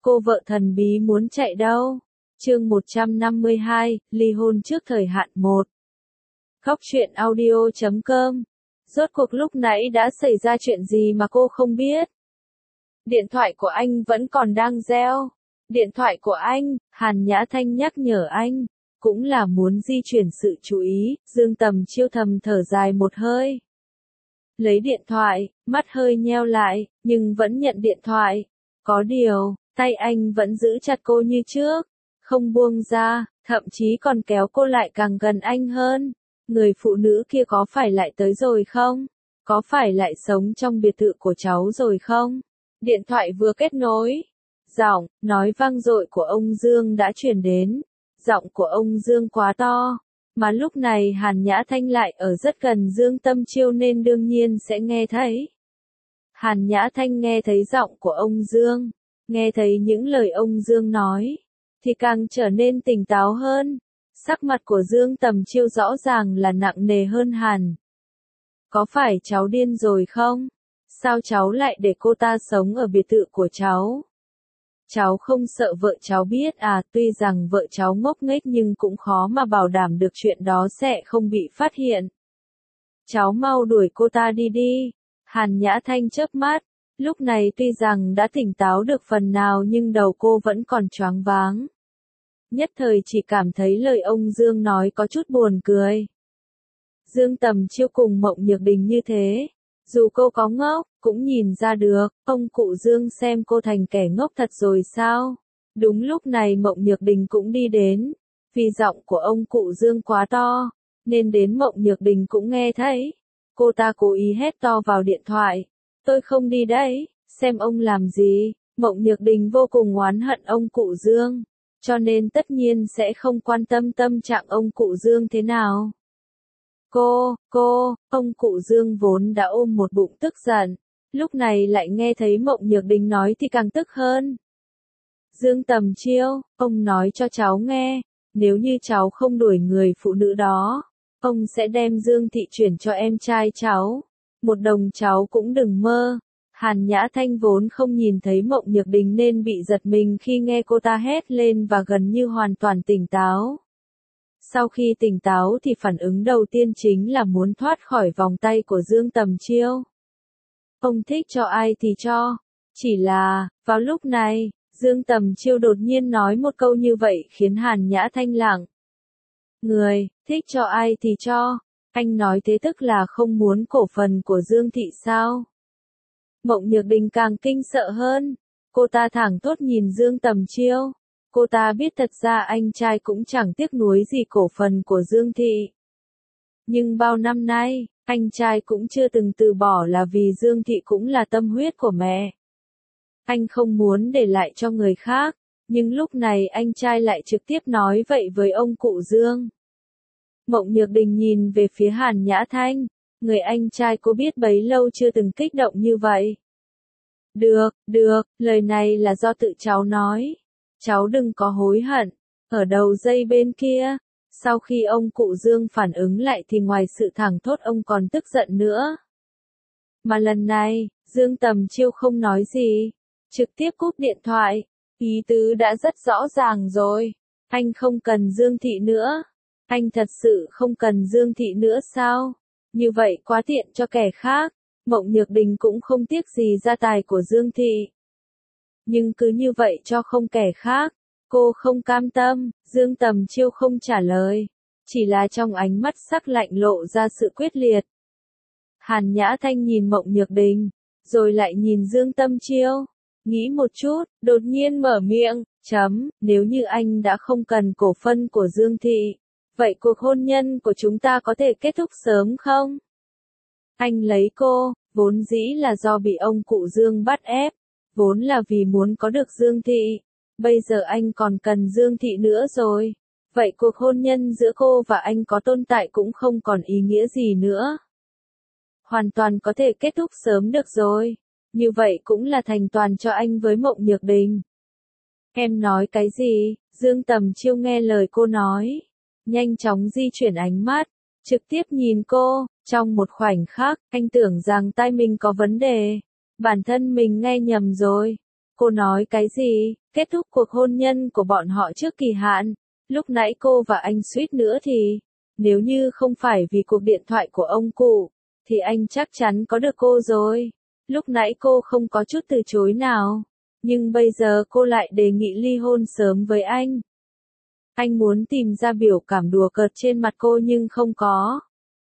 Cô vợ thần bí muốn chạy đâu? Chương 152, ly hôn trước thời hạn 1. Khóc chuyện audio.com. Rốt cuộc lúc nãy đã xảy ra chuyện gì mà cô không biết? Điện thoại của anh vẫn còn đang reo. Điện thoại của anh, Hàn Nhã Thanh nhắc nhở anh. Cũng là muốn di chuyển sự chú ý, Dương Tầm Chiêu thầm thở dài một hơi. Lấy điện thoại, mắt hơi nheo lại, nhưng vẫn nhận điện thoại. Có điều, tay anh vẫn giữ chặt cô như trước, không buông ra, thậm chí còn kéo cô lại càng gần anh hơn. Người phụ nữ kia có phải lại tới rồi không? Có phải lại sống trong biệt thự của cháu rồi không? Điện thoại vừa kết nối. Giọng, nói vang dội của ông Dương đã truyền đến. Giọng của ông Dương quá to. Mà lúc này Hàn Nhã Thanh lại ở rất gần Dương Tâm Chiêu nên đương nhiên sẽ nghe thấy. Hàn Nhã Thanh nghe thấy giọng của ông Dương, nghe thấy những lời ông Dương nói, thì càng trở nên tỉnh táo hơn. Sắc mặt của Dương Tầm Chiêu rõ ràng là nặng nề hơn hẳn. Có phải cháu điên rồi không? Sao cháu lại để cô ta sống ở biệt thự của cháu? Cháu không sợ vợ cháu biết à? Tuy rằng vợ cháu ngốc nghếch nhưng cũng khó mà bảo đảm được chuyện đó sẽ không bị phát hiện. Cháu mau đuổi cô ta đi đi. Hàn Nhã Thanh chớp mắt, lúc này tuy rằng đã tỉnh táo được phần nào nhưng đầu cô vẫn còn choáng váng. Nhất thời chỉ cảm thấy lời ông Dương nói có chút buồn cười. Dương Tầm Chiêu cùng Mộng Nhược Đình như thế, dù cô có ngốc, cũng nhìn ra được, ông cụ Dương xem cô thành kẻ ngốc thật rồi sao? Đúng lúc này Mộng Nhược Đình cũng đi đến, vì giọng của ông cụ Dương quá to, nên đến Mộng Nhược Đình cũng nghe thấy. Cô ta cố ý hét to vào điện thoại, tôi không đi đấy, xem ông làm gì. Mộng Nhược Đình vô cùng oán hận ông cụ Dương, cho nên tất nhiên sẽ không quan tâm tâm trạng ông cụ Dương thế nào. Ông cụ Dương vốn đã ôm một bụng tức giận, lúc này lại nghe thấy Mộng Nhược Đình nói thì càng tức hơn. Dương Tầm Chiêu, ông nói cho cháu nghe, nếu như cháu không đuổi người phụ nữ đó, ông sẽ đem Dương Thị chuyển cho em trai cháu. Một đồng cháu cũng đừng mơ. Hàn Nhã Thanh vốn không nhìn thấy Mộng Nhược Đình nên bị giật mình khi nghe cô ta hét lên và gần như hoàn toàn tỉnh táo. Sau khi tỉnh táo thì phản ứng đầu tiên chính là muốn thoát khỏi vòng tay của Dương Tầm Chiêu. Ông thích cho ai thì cho. Chỉ là, vào lúc này, Dương Tầm Chiêu đột nhiên nói một câu như vậy khiến Hàn Nhã Thanh lặng. Người, thích cho ai thì cho. Anh nói thế tức là không muốn cổ phần của Dương Thị sao? Mộng Nhược Đình càng kinh sợ hơn. Cô ta thẳng thốt nhìn Dương Tầm Chiêu. Cô ta biết thật ra anh trai cũng chẳng tiếc nuối gì cổ phần của Dương Thị. Nhưng bao năm nay, anh trai cũng chưa từng từ bỏ là vì Dương Thị cũng là tâm huyết của mẹ. Anh không muốn để lại cho người khác, nhưng lúc này anh trai lại trực tiếp nói vậy với ông cụ Dương. Mộng Nhược Đình nhìn về phía Hàn Nhã Thanh, người anh trai cô biết bấy lâu chưa từng kích động như vậy. Được, lời này là do tự cháu nói. Cháu đừng có hối hận. Ở đầu dây bên kia, sau khi ông cụ Dương phản ứng lại thì ngoài sự thẳng thốt ông còn tức giận nữa. Mà lần này, Dương Tầm Chiêu không nói gì, trực tiếp cúp điện thoại. Ý tứ đã rất rõ ràng rồi. Anh không cần Dương Thị nữa. Anh thật sự không cần Dương Thị nữa sao? Như vậy quá tiện cho kẻ khác. Mộng Nhược Đình cũng không tiếc gì gia tài của Dương Thị. Nhưng cứ như vậy cho không kẻ khác, cô không cam tâm. Dương Tầm Chiêu không trả lời, chỉ là trong ánh mắt sắc lạnh lộ ra sự quyết liệt. Hàn Nhã Thanh nhìn Mộng Nhược Đình, rồi lại nhìn Dương Tâm Chiêu, nghĩ một chút, đột nhiên mở miệng, nếu như anh đã không cần cổ phần của Dương Thị, vậy cuộc hôn nhân của chúng ta có thể kết thúc sớm không? Anh lấy cô, vốn dĩ là do bị ông cụ Dương bắt ép, vốn là vì muốn có được Dương Thị. Bây giờ anh còn cần Dương Thị nữa rồi. Vậy cuộc hôn nhân giữa cô và anh có tồn tại cũng không còn ý nghĩa gì nữa. Hoàn toàn có thể kết thúc sớm được rồi. Như vậy cũng là thành toàn cho anh với Mộng Nhược Đình. Em nói cái gì? Dương Tầm Chiêu nghe lời cô nói, nhanh chóng di chuyển ánh mắt, trực tiếp nhìn cô. Trong một khoảnh khắc, anh tưởng rằng tai mình có vấn đề. Bản thân mình nghe nhầm rồi. Cô nói cái gì? kết thúc cuộc hôn nhân của bọn họ trước kỳ hạn. Lúc nãy cô và anh suýt nữa thì, nếu như không phải vì cuộc điện thoại của ông cụ, thì anh chắc chắn có được cô rồi. Lúc nãy cô không có chút từ chối nào, nhưng bây giờ cô lại đề nghị ly hôn sớm với anh. Anh muốn tìm ra biểu cảm đùa cợt trên mặt cô nhưng không có.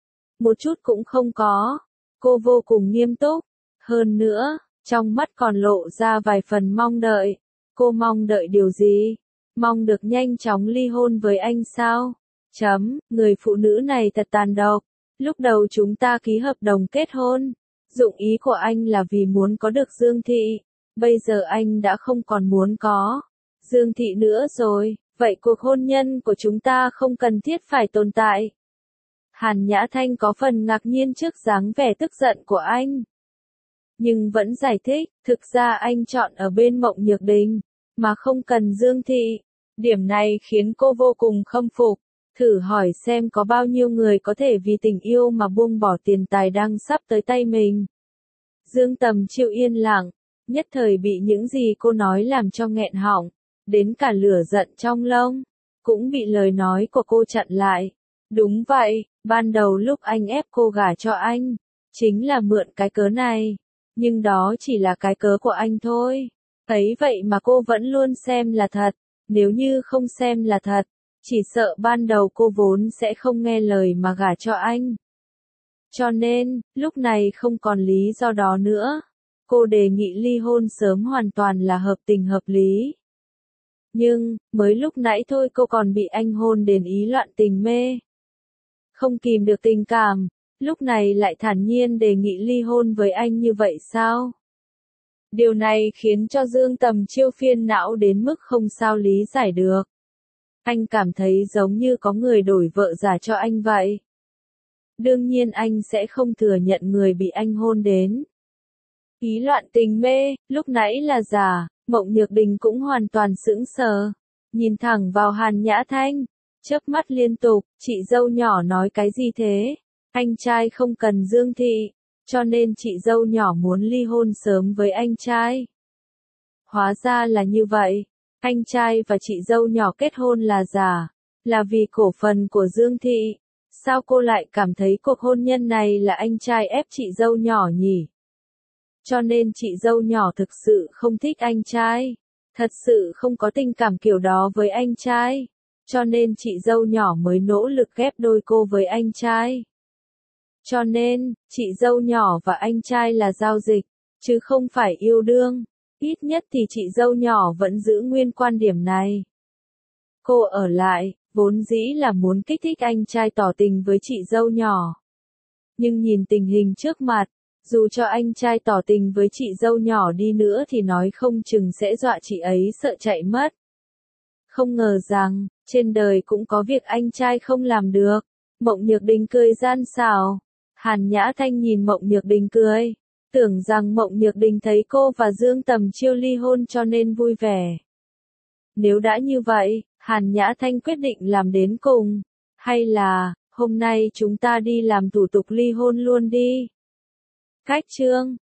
Một chút cũng không có. Cô vô cùng nghiêm túc. Hơn nữa, trong mắt còn lộ ra vài phần mong đợi. Cô mong đợi điều gì? Mong được nhanh chóng ly hôn với anh sao? Người phụ nữ này thật tàn độc. Lúc đầu chúng ta ký hợp đồng kết hôn. Dụng ý của anh là vì muốn có được Dương Thị. Bây giờ anh đã không còn muốn có Dương Thị nữa rồi. Vậy cuộc hôn nhân của chúng ta không cần thiết phải tồn tại. Hàn Nhã Thanh có phần ngạc nhiên trước dáng vẻ tức giận của anh. Nhưng vẫn giải thích, thực ra anh chọn ở bên Mộng Nhược Đình, mà không cần Dương Thị. Điểm này khiến cô vô cùng khâm phục. Thử hỏi xem có bao nhiêu người có thể vì tình yêu mà buông bỏ tiền tài đang sắp tới tay mình. Dương Tầm Chiêu yên lặng, nhất thời bị những gì cô nói làm cho nghẹn họng, đến cả lửa giận trong lông, cũng bị lời nói của cô chặn lại. Đúng vậy, ban đầu lúc anh ép cô gả cho anh, chính là mượn cái cớ này, nhưng đó chỉ là cái cớ của anh thôi. Ấy vậy mà cô vẫn luôn xem là thật, nếu như không xem là thật, chỉ sợ ban đầu cô vốn sẽ không nghe lời mà gả cho anh. Cho nên, lúc này không còn lý do đó nữa. Cô đề nghị ly hôn sớm hoàn toàn là hợp tình hợp lý. Nhưng, mới lúc nãy thôi cô còn bị anh hôn đến ý loạn tình mê. Không kìm được tình cảm, lúc này lại thản nhiên đề nghị ly hôn với anh như vậy sao? Điều này khiến cho Dương Tầm Chiêu phiền não đến mức không sao lý giải được. Anh cảm thấy giống như có người đổi vợ giả cho anh vậy. Đương nhiên anh sẽ không thừa nhận người bị anh hôn đến ý loạn tình mê, lúc nãy là giả. Mộng Nhược Đình cũng hoàn toàn sững sờ, nhìn thẳng vào Hàn Nhã Thanh, chớp mắt liên tục, chị dâu nhỏ nói cái gì thế? Anh trai không cần Dương Thị, cho nên chị dâu nhỏ muốn ly hôn sớm với anh trai. Hóa ra là như vậy, anh trai và chị dâu nhỏ kết hôn là giả, là vì cổ phần của Dương Thị. Sao cô lại cảm thấy cuộc hôn nhân này là anh trai ép chị dâu nhỏ nhỉ? Cho nên chị dâu nhỏ thực sự không thích anh trai, thật sự không có tình cảm kiểu đó với anh trai, cho nên chị dâu nhỏ mới nỗ lực ghép đôi cô với anh trai. Cho nên, chị dâu nhỏ và anh trai là giao dịch, chứ không phải yêu đương. Ít nhất thì chị dâu nhỏ vẫn giữ nguyên quan điểm này. Cô ở lại, vốn dĩ là muốn kích thích anh trai tỏ tình với chị dâu nhỏ. Nhưng nhìn tình hình trước mặt, dù cho anh trai tỏ tình với chị dâu nhỏ đi nữa thì nói không chừng sẽ dọa chị ấy sợ chạy mất. Không ngờ rằng, trên đời cũng có việc anh trai không làm được. Mộng Nhược Đình cười gian xảo. Hàn Nhã Thanh nhìn Mộng Nhược Đình cười. Tưởng rằng Mộng Nhược Đình thấy cô và Dương Tầm Chiêu ly hôn cho nên vui vẻ. Nếu đã như vậy, Hàn Nhã Thanh quyết định làm đến cùng. Hay là, hôm nay chúng ta đi làm thủ tục ly hôn luôn đi. Cách chương